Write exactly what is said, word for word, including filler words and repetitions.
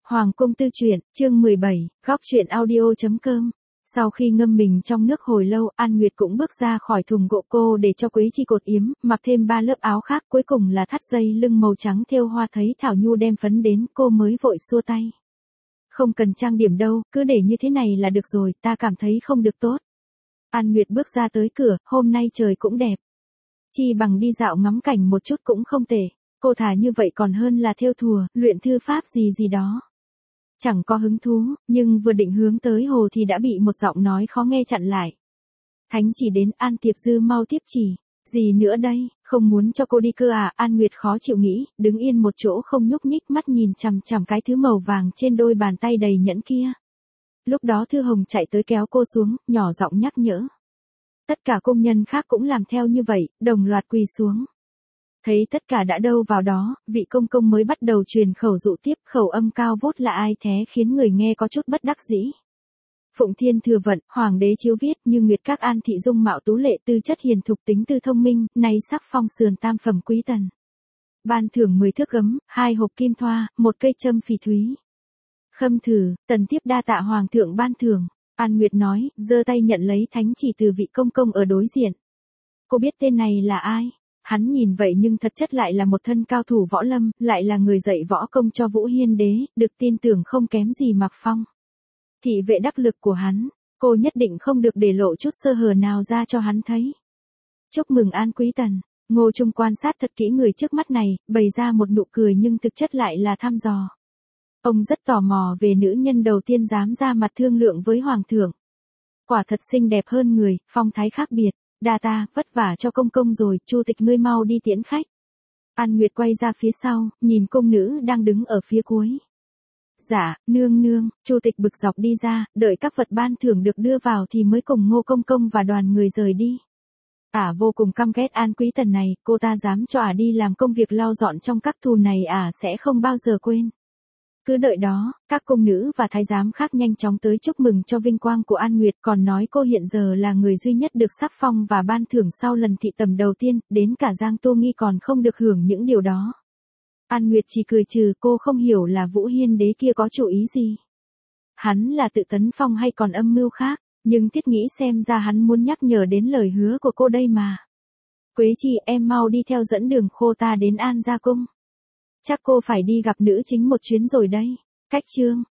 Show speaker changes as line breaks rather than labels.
Hoàng cung tư truyện, chương mười bảy, góc truyện audio.com. Sau khi ngâm mình trong nước hồi lâu, An Nguyệt cũng bước ra khỏi thùng gỗ cô để cho Quế Chi cột yếm, mặc thêm ba lớp áo khác, cuối cùng là thắt dây lưng màu trắng thêu hoa. Thấy Thảo Nhu đem phấn đến, cô mới vội xua tay. Không cần trang điểm đâu, cứ để như thế này là được rồi, ta cảm thấy không được tốt. An Nguyệt bước ra tới cửa, hôm nay trời cũng đẹp. Chi bằng đi dạo ngắm cảnh một chút cũng không tệ. Cô thà như vậy còn hơn là thêu thùa, luyện thư pháp gì gì đó. Chẳng có hứng thú, nhưng vừa định hướng tới hồ thì đã bị một giọng nói khó nghe chặn lại. Thánh chỉ đến, An Tiệp Dư mau tiếp chỉ. Gì nữa đây, không muốn cho cô đi cơ à? An Nguyệt khó chịu nghĩ, đứng yên một chỗ không nhúc nhích, mắt nhìn chằm chằm cái thứ màu vàng trên đôi bàn tay đầy nhẫn kia. Lúc đó Thư Hồng chạy tới kéo cô xuống, nhỏ giọng nhắc nhở. Tất cả công nhân khác cũng làm theo như vậy, đồng loạt quỳ xuống. Thấy tất cả đã đâu vào đó, vị công công mới bắt đầu truyền khẩu dụ tiếp. Khẩu âm cao vút là ai thế, khiến người nghe có chút bất đắc dĩ. Phụng Thiên Thừa Vận, Hoàng đế chiếu viết, như Nguyệt các An thị dung mạo tú lệ, tư chất hiền thục, tính tư thông minh, nay sắc phong sườn tam phẩm quý tần. Ban thưởng mười thước gấm, hai hộp kim thoa, một cây châm phỉ thúy. Khâm thử, tần tiếp đa tạ Hoàng thượng ban thưởng. An Nguyệt nói, giơ tay nhận lấy thánh chỉ từ vị công công ở đối diện. Cô biết tên này là ai? Hắn nhìn vậy nhưng thật chất lại là một thân cao thủ võ lâm, lại là người dạy võ công cho Vũ Hiên đế, được tin tưởng không kém gì Mạc Phong. Thị vệ đắc lực của hắn, cô nhất định không được để lộ chút sơ hở nào ra cho hắn thấy. Chúc mừng An quý tần. Ngô Trung quan sát thật kỹ người trước mắt này, bày ra một nụ cười nhưng thực chất lại là thăm dò. Ông rất tò mò về nữ nhân đầu tiên dám ra mặt thương lượng với Hoàng thượng. Quả thật xinh đẹp hơn người, phong thái khác biệt. Đa ta, vất vả cho công công rồi, Chu tịch ngươi mau đi tiễn khách. An Nguyệt quay ra phía sau, nhìn công nữ đang đứng ở phía cuối. Dạ, nương nương. Chu tịch bực dọc đi ra, đợi các vật ban thưởng được đưa vào thì mới cùng Ngô công công và đoàn người rời đi. Ả vô cùng căm ghét An quý tần này, cô ta dám cho Ả đi làm công việc lau dọn trong các thù này, Ả sẽ không bao giờ quên. Cứ đợi đó, các công nữ và thái giám khác nhanh chóng tới chúc mừng cho vinh quang của An Nguyệt, còn nói cô hiện giờ là người duy nhất được sắc phong và ban thưởng sau lần thị tầm đầu tiên, đến cả Giang Tô Nghi còn không được hưởng những điều đó. An Nguyệt chỉ cười trừ, cô không hiểu là Vũ Hiên đế kia có chủ ý gì. Hắn là tự tấn phong hay còn âm mưu khác, nhưng thiết nghĩ xem ra hắn muốn nhắc nhở đến lời hứa của cô đây mà. Quế Chi, em mau đi theo dẫn Đường Khô ta đến An gia cung. Chắc cô phải đi gặp nữ chính một chuyến rồi đây. Cách chương.